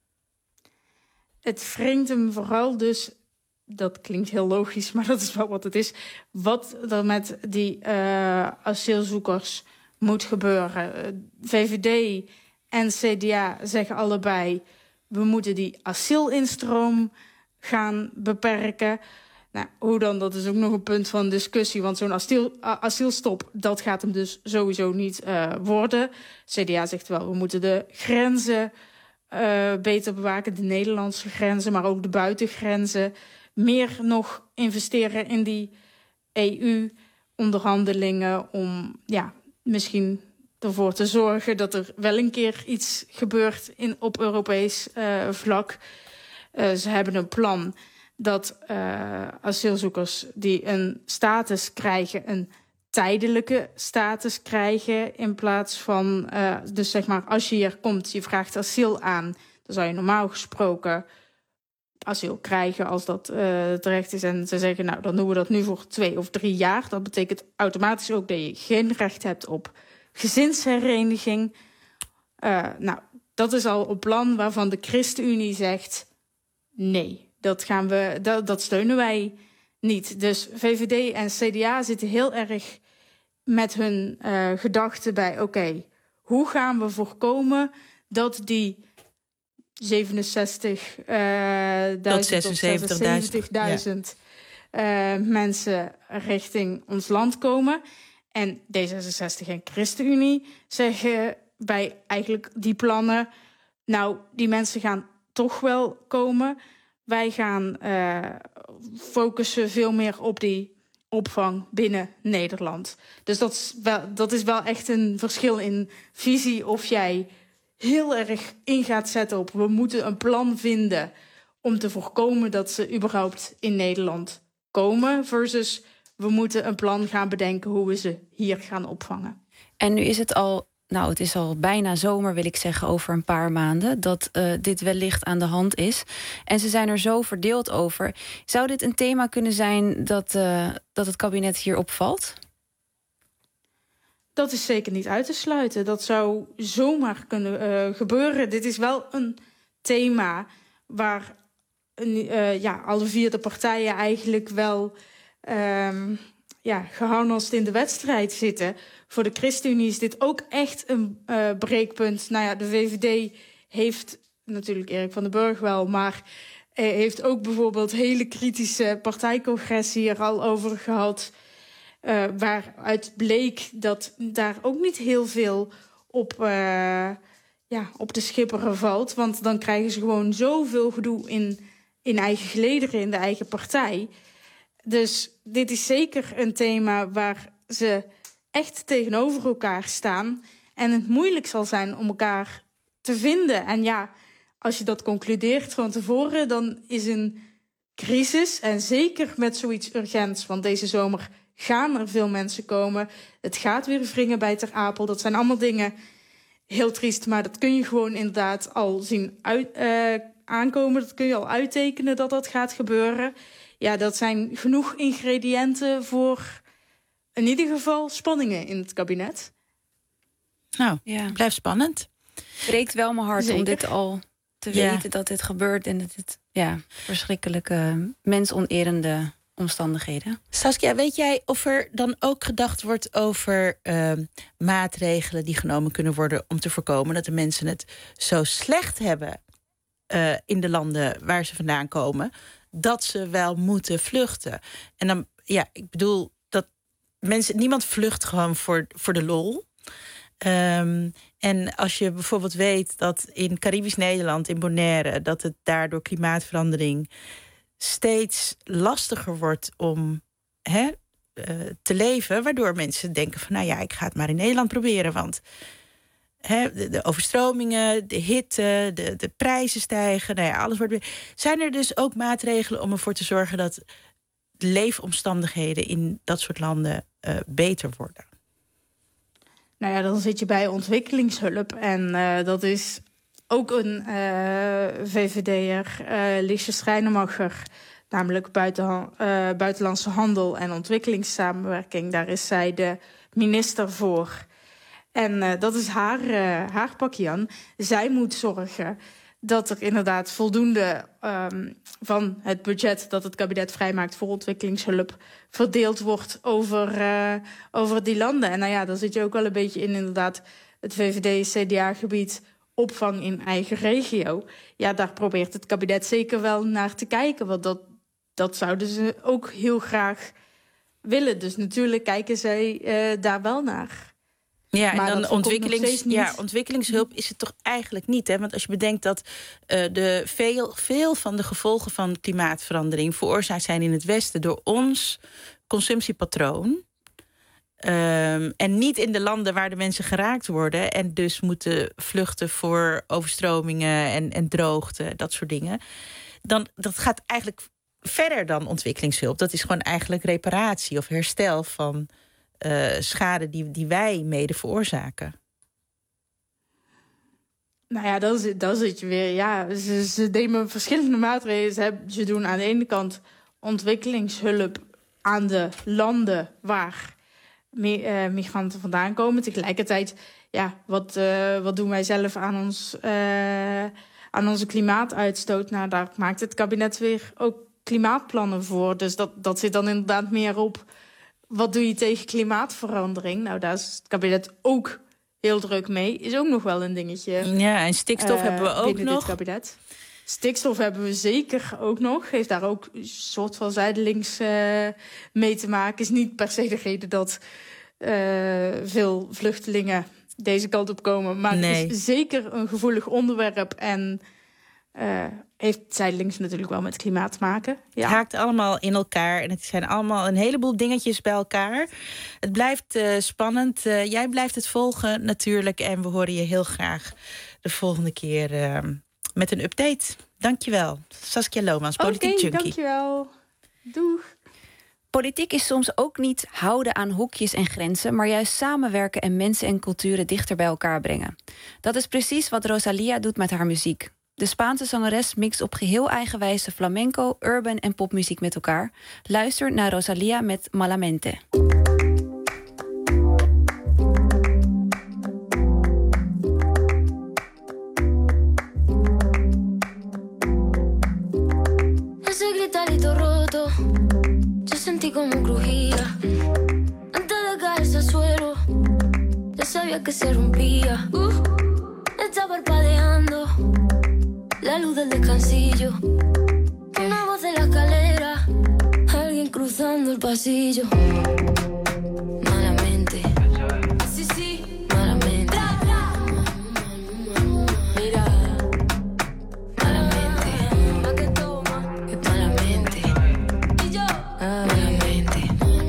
[SPEAKER 8] Het wringt hem vooral dus, dat klinkt heel logisch, maar dat is wel wat het is, wat er met die uh, asielzoekers moet gebeuren. V V D en C D A zeggen allebei, we moeten die asielinstroom gaan beperken. Nou, hoe dan, dat is ook nog een punt van discussie, want zo'n asiel, asielstop, dat gaat hem dus sowieso niet uh, worden. C D A zegt wel, we moeten de grenzen uh, beter bewaken, de Nederlandse grenzen, maar ook de buitengrenzen. Meer nog investeren in die E U-onderhandelingen om, ja, misschien ervoor te zorgen dat er wel een keer iets gebeurt in, op Europees uh, vlak. Uh, ze hebben een plan dat uh, asielzoekers die een status krijgen, een tijdelijke status krijgen, in plaats van, uh, dus zeg maar, als je hier komt, je vraagt asiel aan, dan zou je normaal gesproken asiel krijgen als dat uh, terecht is. En ze zeggen, nou, dan doen we dat nu voor twee of drie jaar. Dat betekent automatisch ook dat je geen recht hebt op gezinshereniging. Uh, nou, dat is al een plan waarvan de ChristenUnie zegt, nee, dat, gaan we, dat, dat steunen wij niet. Dus V V D en C D A zitten heel erg met hun uh, gedachten bij, oké, okay, hoe gaan we voorkomen dat die zevenenzestig tot zesenzeventigduizend uh, mensen richting ons land komen. En D zesenzestig en ChristenUnie zeggen bij eigenlijk die plannen, nou, die mensen gaan toch wel komen. wij gaan uh, focussen veel meer op die opvang binnen Nederland. Dus dat is, wel, dat is wel echt een verschil in visie of jij heel erg in gaat zetten op we moeten een plan vinden om te voorkomen dat ze überhaupt in Nederland komen, versus we moeten een plan gaan bedenken hoe we ze hier gaan opvangen.
[SPEAKER 4] En nu is het al, nou het is al bijna zomer wil ik zeggen, over een paar maanden, dat uh, dit wellicht aan de hand is. En ze zijn er zo verdeeld over. Zou dit een thema kunnen zijn dat, uh, dat het kabinet hier opvalt?
[SPEAKER 8] Dat is zeker niet uit te sluiten. Dat zou zomaar kunnen uh, gebeuren. Dit is wel een thema waar uh, ja, alle vier de partijen eigenlijk wel um, ja, geharnast in de wedstrijd zitten. Voor de ChristenUnie is dit ook echt een uh, breekpunt. Nou ja, de V V D heeft natuurlijk Erik van den Burg wel, maar uh, heeft ook bijvoorbeeld hele kritische partijcongressen hier al over gehad. Uh, waaruit bleek dat daar ook niet heel veel op, uh, ja, op te schipperen valt. Want dan krijgen ze gewoon zoveel gedoe in, in eigen gelederen, in de eigen partij. Dus dit is zeker een thema waar ze echt tegenover elkaar staan. En het moeilijk zal zijn om elkaar te vinden. En ja, als je dat concludeert van tevoren, dan is een crisis, en zeker met zoiets urgents, want deze zomer gaan er veel mensen komen. Het gaat weer wringen bij Ter Apel. Dat zijn allemaal dingen heel triest, maar dat kun je gewoon inderdaad al zien uit, uh, aankomen. Dat kun je al uittekenen dat dat gaat gebeuren. Ja, dat zijn genoeg ingrediënten voor in ieder geval spanningen in het kabinet.
[SPEAKER 9] Nou, ja. Blijft spannend.
[SPEAKER 4] Het breekt wel mijn hart
[SPEAKER 8] Zeker.
[SPEAKER 4] om dit al te
[SPEAKER 9] Ja.
[SPEAKER 4] weten dat dit gebeurt en dat het ja, verschrikkelijke mensonerende omstandigheden.
[SPEAKER 9] Saskia, weet jij of er dan ook gedacht wordt over uh, maatregelen die genomen kunnen worden om te voorkomen dat de mensen het zo slecht hebben uh, in de landen waar ze vandaan komen, dat ze wel moeten vluchten? En dan, ja, ik bedoel dat mensen, niemand vlucht gewoon voor, voor de lol. Um, en als je bijvoorbeeld weet dat in Caribisch Nederland, in Bonaire, dat het daardoor klimaatverandering steeds lastiger wordt om hè, uh, te leven, waardoor mensen denken van nou ja, ik ga het maar in Nederland proberen, want hè, de, de overstromingen, de hitte, de, de prijzen stijgen, nou ja, alles wordt weer. Zijn er dus ook maatregelen om ervoor te zorgen dat de leefomstandigheden in dat soort landen uh, beter worden?
[SPEAKER 8] Nou ja, dan zit je bij ontwikkelingshulp. En uh, dat is ook een uh, V V D'er, uh, Liesje Schrijnemacher, namelijk buiten, uh, buitenlandse handel en ontwikkelingssamenwerking. Daar is zij de minister voor. En uh, dat is haar, uh, haar pakje aan. Zij moet zorgen dat er inderdaad voldoende um, van het budget dat het kabinet vrijmaakt voor ontwikkelingshulp verdeeld wordt over, uh, over die landen. En nou ja, dan zit je ook wel een beetje in inderdaad het V V D-C D A-gebied opvang in eigen regio. Ja, daar probeert het kabinet zeker wel naar te kijken, want dat, dat zouden ze ook heel graag willen. Dus natuurlijk kijken zij uh, daar wel naar.
[SPEAKER 9] Ja,
[SPEAKER 8] maar
[SPEAKER 9] en dan ontwikkelings, ja, ontwikkelingshulp is het toch eigenlijk niet. Hè? Want als je bedenkt dat uh, de veel, veel van de gevolgen van klimaatverandering veroorzaakt zijn in het Westen door ons consumptiepatroon. Um, en niet in de landen waar de mensen geraakt worden en dus moeten vluchten voor overstromingen en, en droogte, dat soort dingen. Dan dat gaat eigenlijk verder dan ontwikkelingshulp. Dat is gewoon eigenlijk reparatie of herstel van Uh, schade die, die wij mede veroorzaken.
[SPEAKER 8] Nou ja, dan zit, dan zit je weer. Ja, ze, ze nemen verschillende maatregelen. Ze, hebben, ze doen aan de ene kant ontwikkelingshulp aan de landen waar mi, uh, migranten vandaan komen. Tegelijkertijd, ja, wat, uh, wat doen wij zelf aan, ons, uh, aan onze klimaatuitstoot? Nou, daar maakt het kabinet weer ook klimaatplannen voor. Dus dat, dat zit dan inderdaad meer op. Wat doe je tegen klimaatverandering? Nou, daar is het kabinet ook heel druk mee. Is ook nog wel een dingetje.
[SPEAKER 9] Ja, en stikstof uh, hebben we ook
[SPEAKER 8] binnen
[SPEAKER 9] nog.
[SPEAKER 8] Dit kabinet. Stikstof hebben we zeker ook nog. Heeft daar ook een soort van zijdelings uh, mee te maken. Is niet per se de reden dat uh, veel vluchtelingen deze kant op komen. Maar nee. Het is zeker een gevoelig onderwerp. En uh, heeft zijdelings natuurlijk wel met klimaat te maken. Ja.
[SPEAKER 9] Het haakt allemaal in elkaar en het zijn allemaal een heleboel dingetjes bij elkaar. Het blijft uh, spannend. Uh, jij blijft het volgen natuurlijk en we horen je heel graag de volgende keer uh, met een update. Dankjewel. Saskia Lomans, politiek
[SPEAKER 8] Oké,
[SPEAKER 9] junkie.
[SPEAKER 8] dankjewel. Doeg.
[SPEAKER 4] Politiek is soms ook niet houden aan hokjes en grenzen, maar juist samenwerken en mensen en culturen dichter bij elkaar brengen. Dat is precies wat Rosalía doet met haar muziek. De Spaanse zangeres mixt op geheel eigen wijze flamenco, urban en popmuziek met elkaar. Luister naar Rosalía met Malamente.
[SPEAKER 10] Ese gritarito roto, yo sentí como crujía. Antes de caerse al suelo, ya sabía que se rompía. Uh, está parpadeando la luz del descansillo. Una voz de la escalera, alguien cruzando el pasillo. Malamente, sí, sí, malamente. Mira, malamente, pa' que toma, que malamente. Y yo, malamente.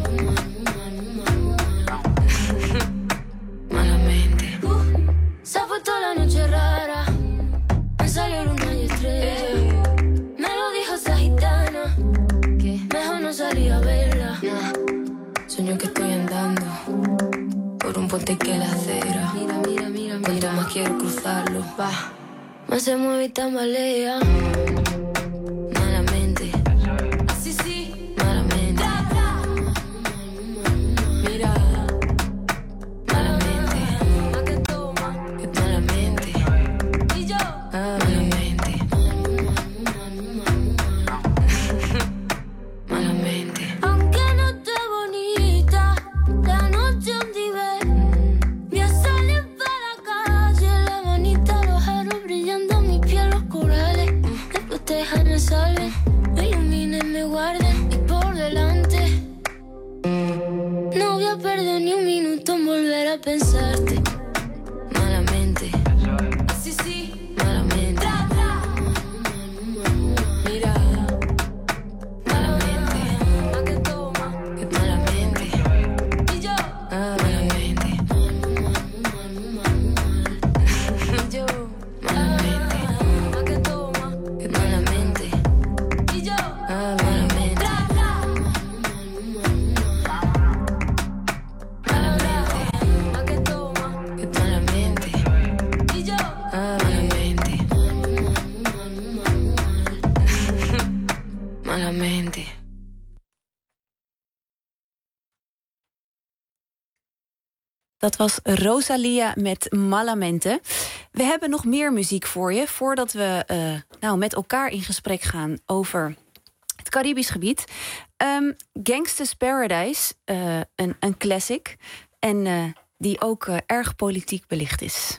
[SPEAKER 10] Malamente. Uh, se ha puesto la noche rara. Salió luna y estrella. Me lo dijo esa gitana, que mejor no salía a verla. Nah. Sueño que estoy andando por un puente que la acera. Mira, mira, mira, mira. Cuanto más quiero cruzarlo, va. Más se mueve y tambalea. Malamente. Sí, sí, malamente. Mira, malamente. Pa' que toma, que malamente. Y yo, malamente. Malamente. Aunque no esté bonita, la noche un nivel. Voy a salir para la calle, la manita, los aros brillando en mi piel, los corales. Me protejan, me salven, me iluminen, me guarden. Y por delante, no voy a perder ni un minuto en volver a pensarte. Malamente. Sí, sí, malamente. Mira, malamente. Pa' que toma, que malamente. Y yo, malamente. Y yo, malamente. Pa' que toma, que malamente. Y yo, malamente. Malamente. Pa' que toma, que malamente. Y yo, malamente. Malamente.
[SPEAKER 4] Dat was Rosalía met Malamente. We hebben nog meer muziek voor je voordat we uh, nou, met elkaar in gesprek gaan over het Caribisch gebied. Um, Gangsta's Paradise, uh, een, een classic. En uh, die ook uh, erg politiek belicht is.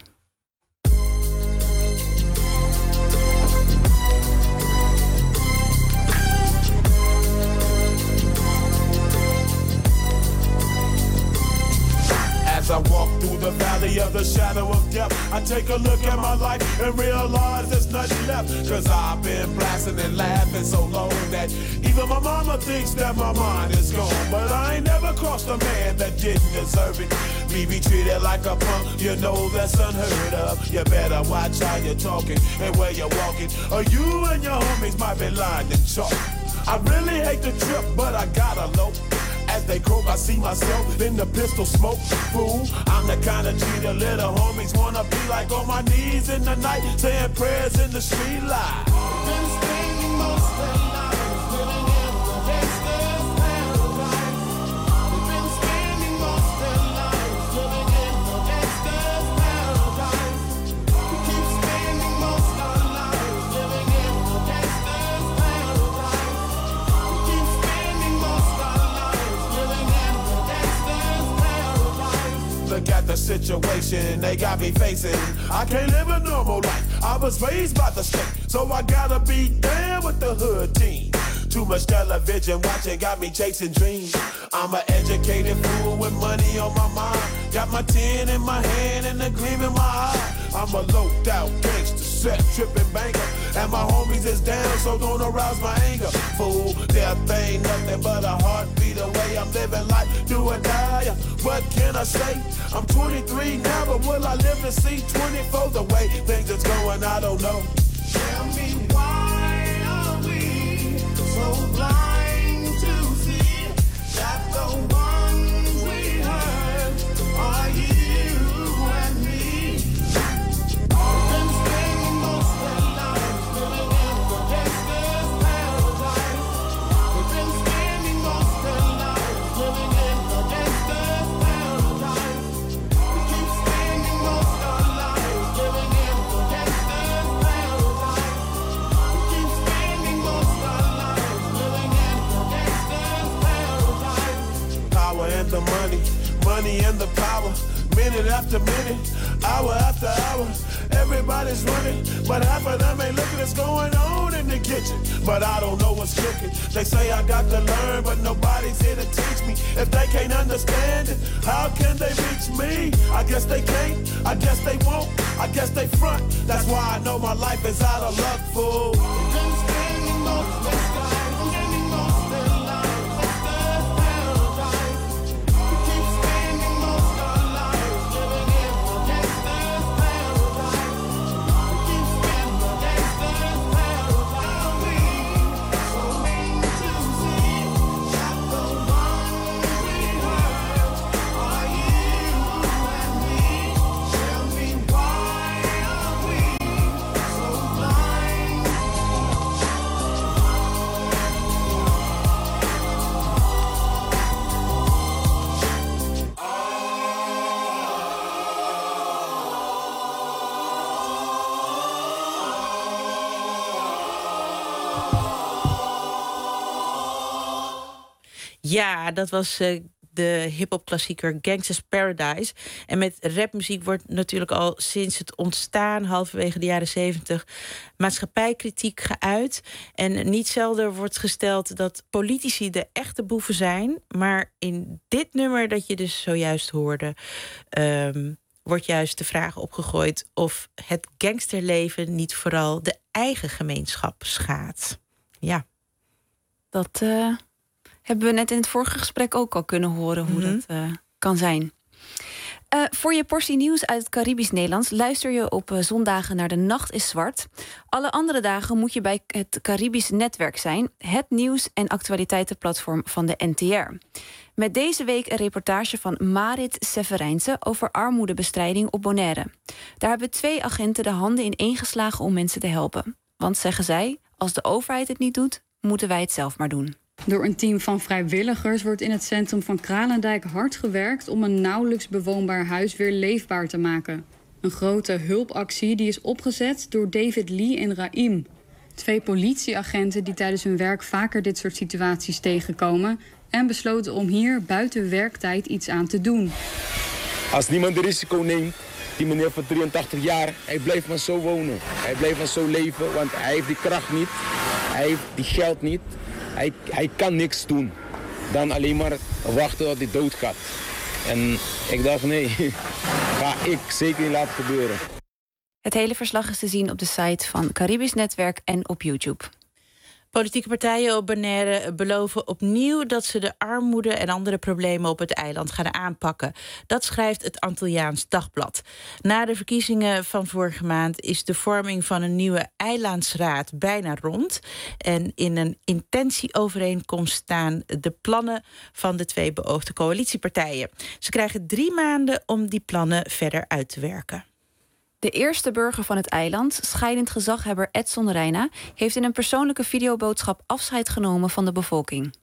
[SPEAKER 11] As I walk through the valley of the shadow of death, I take a look at my life and realize there's nothing left. Cause I've been blasting and laughing so long that even my mama thinks that my mind is gone. But I ain't never crossed a man that didn't deserve it. Me be treated like a punk, you know that's unheard of. You better watch how you're talking and where you're walking, or you and your homies might be lined in chalk. I really hate the trip, but I gotta low. As they croak, I see myself in the pistol smoke. Fool, I'm the kind of G the little homies wanna be like, on my knees in the night, saying prayers in the street light. Been spending most of their lives living in the gangster's paradise. We've been spending most of their lives living in the gangster's paradise. We keep spending most of our lives living in the gangster's paradise. We keep spending most of our lives living in the gangster's paradise. Look at the situation they got me facing. I can't live a normal life. I was raised by the street, so I gotta be down with the hood team. Too much television watching got me chasing dreams. I'm an educated fool with money on my mind. Got my tin in my hand and a gleam in my eye. I'm a low-out gangster. set tripping banker. And my homies is down, so don't arouse my anger. Fool, death ain't nothing but a heartbeat away. I'm living life, do or die. What can I say? I'm twenty-three now, but will I live to see twenty-four? The way things is going, I don't know. Tell me why are we so blind to see that the ones we hurt are you and me? We've been spending most of our lives living in the gangster's paradise. We've been spending most of our lives living in the gangster's paradise. We keep spending most of our lives living in the gangster's paradise. We keep spending most of our lives living in the gangster's paradise. Power and the money, money and the power. Minute after minute, hour after hour, everybody's running, but half of them ain't looking what's going on in the kitchen. But I don't know what's cooking. They say I got to learn, but nobody's here to teach me. If they can't understand it, how can they reach me? I guess they can't, I guess they won't, I guess they front. That's why I know my life is out of luck, fool. Been spending most of this time, spending most of their lives, gangster's paradise. We keep spending most of our lives living in the gangster's paradise. We keep spending the gangster's paradise. We so mean to see that the ones we hurt are you and me. Tell me why are we so blind?
[SPEAKER 9] Ja, dat was uh, de hip-hop klassieker Gangsta's Paradise. En met rapmuziek wordt natuurlijk al sinds het ontstaan, halverwege de jaren zeventig, maatschappijkritiek geuit. En niet zelden wordt gesteld dat politici de echte boeven zijn. Maar in dit nummer dat je dus zojuist hoorde, um, wordt juist de vraag opgegooid of het gangsterleven niet vooral de eigen gemeenschap schaadt. Ja.
[SPEAKER 4] Dat uh, hebben we net in het vorige gesprek ook al kunnen horen hoe
[SPEAKER 9] Mhm.
[SPEAKER 4] dat uh, kan zijn. Uh, voor je portie nieuws uit het Caribisch Nederlands luister je op uh, zondagen naar De Nacht is Zwart. Alle andere dagen moet je bij het Caribisch Netwerk zijn, het nieuws- en actualiteitenplatform van de N T R. Met deze week een reportage van Marit Severijnse over armoedebestrijding op Bonaire. Daar hebben twee agenten de handen ineen geslagen om mensen te helpen. Want, zeggen zij, als de overheid het niet doet, moeten wij het zelf maar doen.
[SPEAKER 12] Door een team van vrijwilligers wordt in het centrum van Kralendijk hard gewerkt om een nauwelijks bewoonbaar huis weer leefbaar te maken. Een grote hulpactie die is opgezet door David Lee en Raim. Twee politieagenten die tijdens hun werk vaker dit soort situaties tegenkomen en besloten om hier buiten werktijd iets aan te doen.
[SPEAKER 13] Als niemand de risico neemt, die meneer van drieëntachtig jaar, hij blijft maar zo wonen. Hij blijft maar zo leven, want hij heeft die kracht niet. Hij heeft die geld niet. Hij, hij kan niks doen. Dan alleen maar wachten tot hij doodgaat. En ik dacht, nee, ga ik zeker niet laten gebeuren.
[SPEAKER 4] Het hele verslag is te zien op de site van Caribisch Netwerk en op YouTube.
[SPEAKER 9] Politieke partijen op Bonaire beloven opnieuw dat ze de armoede en andere problemen op het eiland gaan aanpakken. Dat schrijft het Antilliaans Dagblad. Na de verkiezingen van vorige maand is de vorming van een nieuwe eilandsraad bijna rond. En in een intentieovereenkomst staan de plannen van de twee beoogde coalitiepartijen. Ze krijgen drie maanden om die plannen verder uit te werken.
[SPEAKER 4] De eerste burger van het eiland, scheidend gezaghebber Edson Reina, heeft in een persoonlijke videoboodschap afscheid genomen van de bevolking.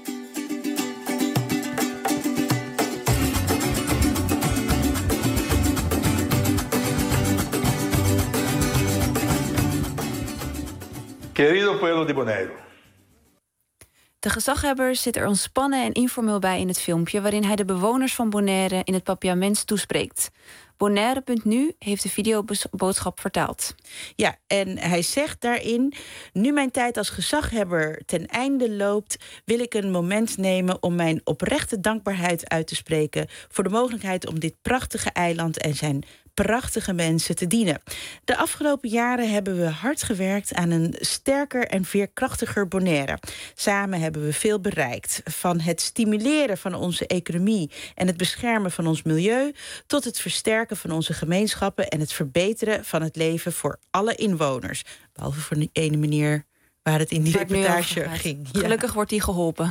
[SPEAKER 14] Querido pueblo de Bonaire.
[SPEAKER 4] De gezaghebber zit er ontspannen en informeel bij in het filmpje, waarin hij de bewoners van Bonaire in het papiaments toespreekt. Bonaire punt nu heeft de videoboodschap vertaald.
[SPEAKER 9] Ja, en hij zegt daarin: nu mijn tijd als gezaghebber ten einde loopt, wil ik een moment nemen om mijn oprechte dankbaarheid uit te spreken voor de mogelijkheid om dit prachtige eiland en zijn
[SPEAKER 3] prachtige mensen te dienen. De afgelopen jaren hebben we hard gewerkt aan een sterker en veerkrachtiger Bonaire. Samen hebben we veel bereikt. Van het stimuleren van onze economie en het beschermen van ons milieu, tot het versterken van onze gemeenschappen en het verbeteren van het leven voor alle inwoners. Behalve voor die ene meneer waar het in die reportage ging. Ja.
[SPEAKER 4] Gelukkig wordt die geholpen.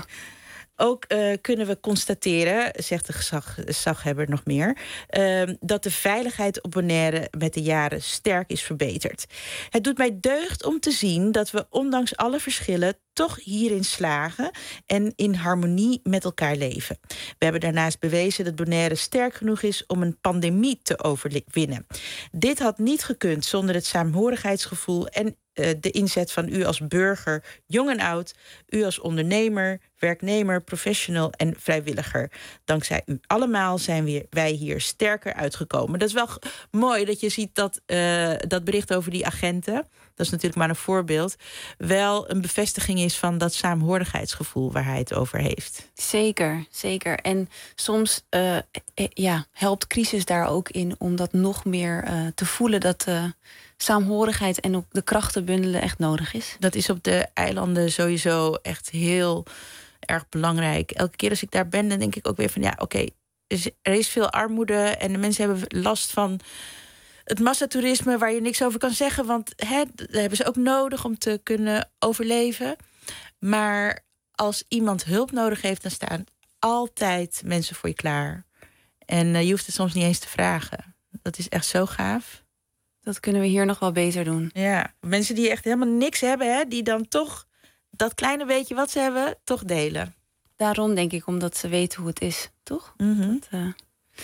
[SPEAKER 3] Ook uh, kunnen we constateren, zegt de gezag, gezaghebber nog meer, Uh, dat de veiligheid op Bonaire met de jaren sterk is verbeterd. Het doet mij deugd om te zien dat we ondanks alle verschillen toch hierin slagen en in harmonie met elkaar leven. We hebben daarnaast bewezen dat Bonaire sterk genoeg is om een pandemie te overwinnen. Dit had niet gekund zonder het saamhorigheidsgevoel en uh, de inzet van u als burger, jong en oud, u als ondernemer, werknemer, professional en vrijwilliger. Dankzij u allemaal zijn we, wij hier sterker uitgekomen. Dat is wel g- mooi dat je ziet dat uh, dat bericht over die agenten, dat is natuurlijk maar een voorbeeld, wel een bevestiging is van dat saamhorigheidsgevoel waar hij het over heeft.
[SPEAKER 4] Zeker, zeker. En soms uh, ja, helpt crisis daar ook in om dat nog meer uh, te voelen, dat uh, saamhorigheid en ook de krachten bundelen echt nodig is.
[SPEAKER 3] Dat is op de eilanden sowieso echt heel erg belangrijk. Elke keer als ik daar ben, dan denk ik ook weer van ja, oké, okay, er is veel armoede en de mensen hebben last van het massatoerisme waar je niks over kan zeggen, want hè, dat hebben ze ook nodig om te kunnen overleven. Maar als iemand hulp nodig heeft, dan staan altijd mensen voor je klaar. En uh, je hoeft het soms niet eens te vragen. Dat is echt zo gaaf.
[SPEAKER 4] Dat kunnen we hier nog wel beter doen.
[SPEAKER 3] Ja, mensen die echt helemaal niks hebben, hè, die dan toch dat kleine beetje wat ze hebben, toch delen.
[SPEAKER 4] Daarom denk ik, omdat ze weten hoe het is, toch?
[SPEAKER 3] Mm-hmm.
[SPEAKER 4] Dat, uh...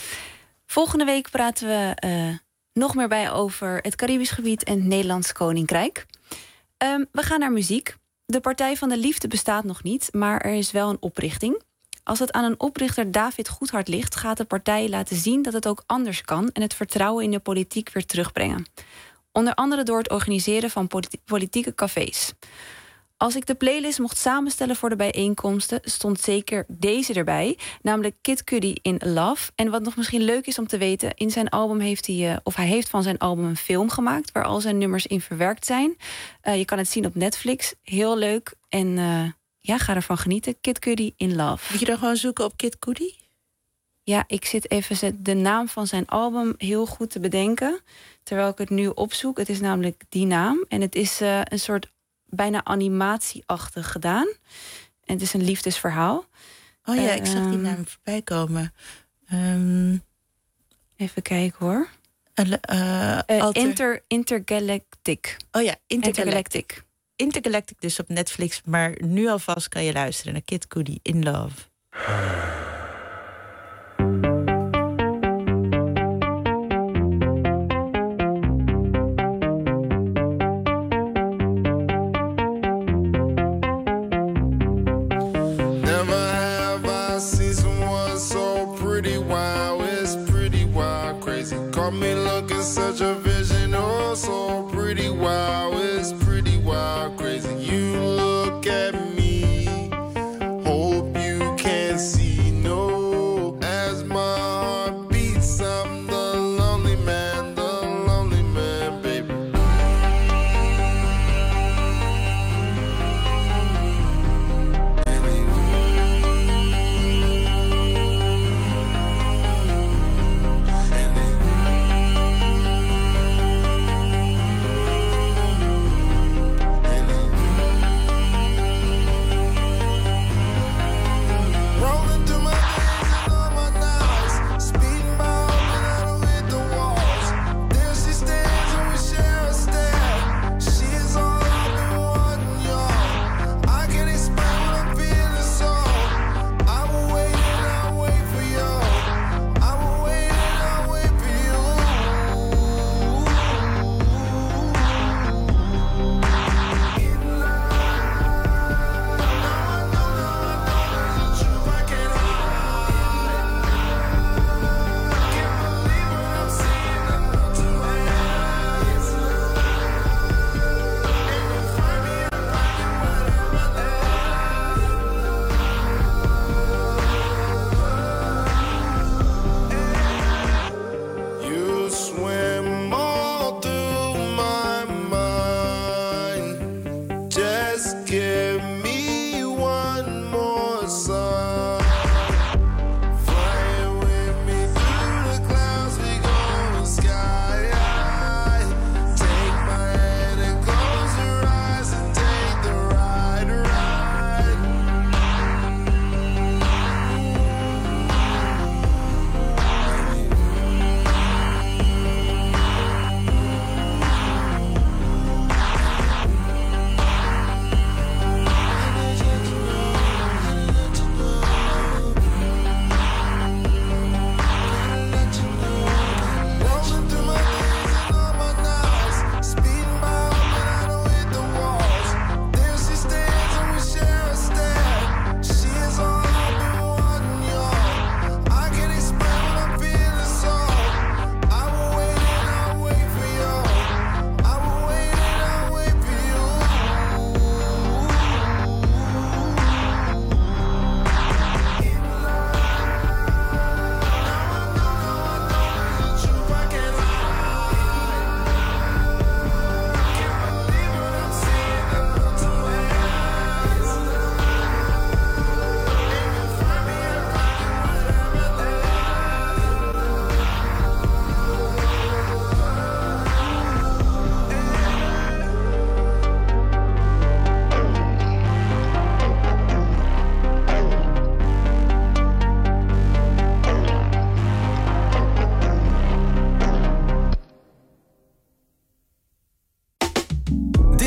[SPEAKER 4] Volgende week praten we uh, nog meer bij over het Caribisch gebied en het Nederlands Koninkrijk. Um, we gaan naar muziek. De Partij van de Liefde bestaat nog niet, maar er is wel een oprichting. Als het aan een oprichter David Goedhart ligt, gaat de partij laten zien dat het ook anders kan en het vertrouwen in de politiek weer terugbrengen. Onder andere door het organiseren van politi- politieke cafés. Als ik de playlist mocht samenstellen voor de bijeenkomsten, stond zeker deze erbij, namelijk Kid Cudi in Love. En wat nog misschien leuk is om te weten, in zijn album heeft hij, uh, of hij heeft van zijn album een film gemaakt waar al zijn nummers in verwerkt zijn. Uh, je kan het zien op Netflix, heel leuk. En uh, ja, ga ervan genieten. Kid Cudi in Love.
[SPEAKER 3] Moet je dan gewoon zoeken op Kid Cudi?
[SPEAKER 4] Ja, ik zit even de naam van zijn album heel goed te bedenken, terwijl ik het nu opzoek. Het is namelijk die naam en het is uh, een soort bijna animatieachtig gedaan. En het is een liefdesverhaal.
[SPEAKER 3] Oh ja, ik zag die naam voorbij komen. Um,
[SPEAKER 4] even kijken hoor.
[SPEAKER 3] Uh, uh, alter...
[SPEAKER 4] Inter, Intergalactic.
[SPEAKER 3] Oh ja, Intergalactic.
[SPEAKER 4] Intergalactic.
[SPEAKER 3] Intergalactic dus op Netflix. Maar nu alvast kan je luisteren naar Kid Cudi in Love.
[SPEAKER 14] Me looking such a vision, oh so pretty, wow, it's pretty wild, crazy. You look at me, hope you can see, no. As my heart beats, I'm the lonely man, the lonely man, baby.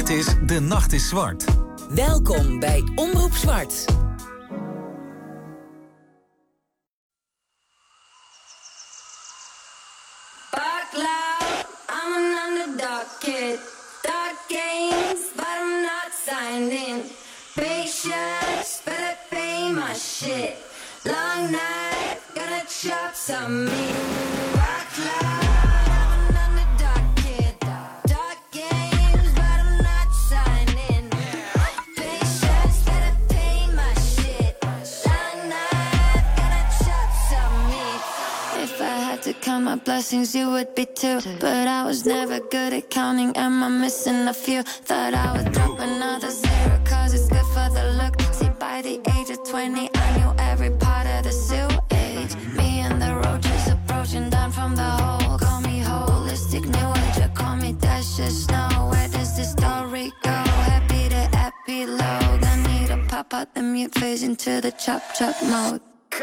[SPEAKER 5] Dit is De Nacht is Zwart.
[SPEAKER 2] Welkom bij Omroep Zwart.
[SPEAKER 10] Buck loud, I'm an underdog kid. Dark games, but I'm not signed in. Patience, better pay my shit. Long night, gonna chop some meat. Buck loud, I'm an underdog kid. Dark games, but I'm not signed in. Patience, better pay my shit. Long night, gonna chop some meat. If I had to count my blessings, you would be too. But I was never good at counting. Am I missing a few? Thought I would drop another zero, cause it's good for the look. See, by the age of twenty, I knew every part of the sewage. Me and the roaches approaching down from the hole. Call me holistic new age, or call me Dash of Snow. Where does this story go? Happy to epilogue. I need to pop out the mute phase into the chop chop mode.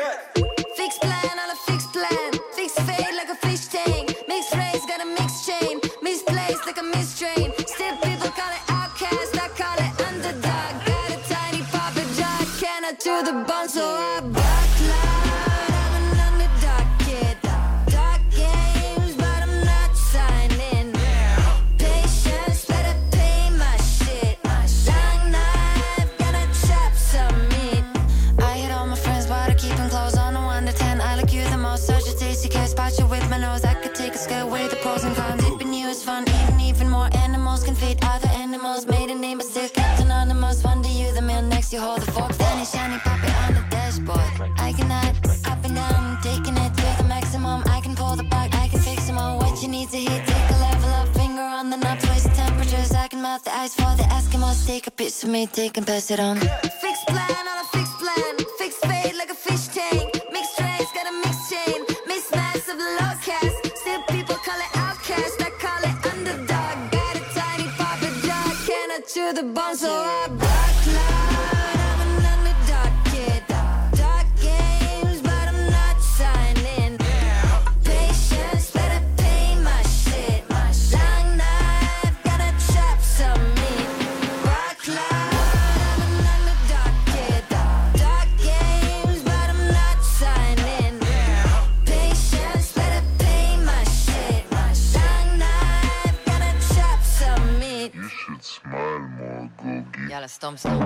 [SPEAKER 10] Fix plan on a fixed plan. Fix fade like a fish tank. Mixed race, got a mixed chain. Misplaced like a mistrain. Still people call it outcast, I call it underdog. Got a tiny papa jaw, can I to the bone, so I buck loud. I'm an underdog kid. Dark games, but I'm not signed in. Patience, better pay my shit. Long night, gonna chop some meat. I hit all my friends, but I keep them close on a one to ten. I like you the most, such a tasty cat. Spot you with my nose, I could take a scale, weigh the pros and cons. Dipping you is fun, eating even more animals can feed other animals. Made a name, but still kept anonymous. Wonder you, the man next, you hold the fork. Then it's shiny, pop it on the dashboard. I cannot, up and down, taking it to the maximum. I can pull the plug, I can fix them all. What you need to hit, take a level up. Finger on the knob, twist temperatures. I can melt the ice for the Eskimos. Take a piece of me, take and pass it on. Fixed plan on a fixed plan. Fixed fade like a fish tank. Mixed race, got a mixed chain. Mismatch of the low cast. Still people call it outcast, I call it underdog. Got a tiny papa jaw, can I to the bone, so I buck loud. I'm an underdog kid. Dark games, but I'm not signed in. Patience, better pay my shit. Long night, gotta chop some meat. Buck loud, I'm an underdog kid. Dark games, but I'm not signed in. Patience, better pay my shit. Long night, gotta chop some meat.
[SPEAKER 14] You should smile more, Gogi.
[SPEAKER 10] Jävla stomp-stomp.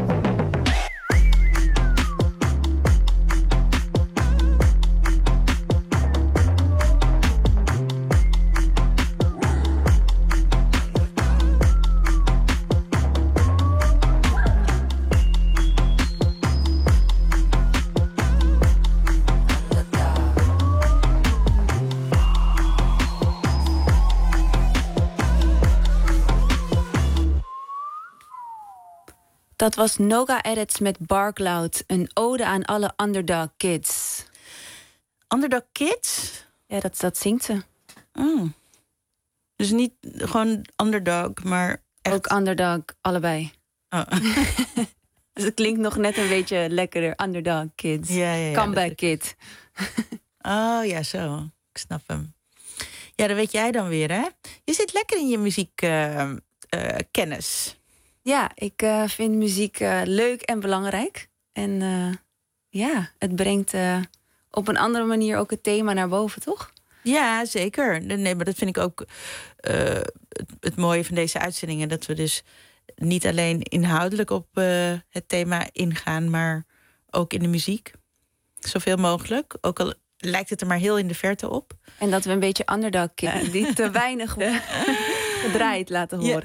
[SPEAKER 4] Dat was Noga Edits met Bark Loud. Een ode aan alle underdog kids.
[SPEAKER 9] Underdog kids?
[SPEAKER 4] Ja, dat, dat zingt ze.
[SPEAKER 9] Mm. Dus niet gewoon underdog, maar echt...
[SPEAKER 4] Ook underdog, allebei.
[SPEAKER 9] Oh.
[SPEAKER 4] Dus het klinkt nog net een beetje lekkerder. Underdog kids.
[SPEAKER 9] Ja, ja, ja,
[SPEAKER 4] Comeback
[SPEAKER 9] dat...
[SPEAKER 4] kid.
[SPEAKER 9] Oh ja, zo. Ik snap hem. Ja, dat weet jij dan weer, hè? Je zit lekker in je muziekkennis. Uh, kennis.
[SPEAKER 4] Ja, ik uh, vind muziek uh, leuk en belangrijk. En uh, ja, het brengt uh, op een andere manier ook het thema naar boven, toch?
[SPEAKER 9] Ja, zeker. Nee, maar dat vind ik ook uh, het, het mooie van deze uitzendingen. Dat we dus niet alleen inhoudelijk op uh, het thema ingaan, maar ook in de muziek. Zoveel mogelijk. Ook al lijkt het er maar heel in de verte op.
[SPEAKER 4] En dat we een beetje underdog kicken, die te weinig gedraaid laten horen. Ja.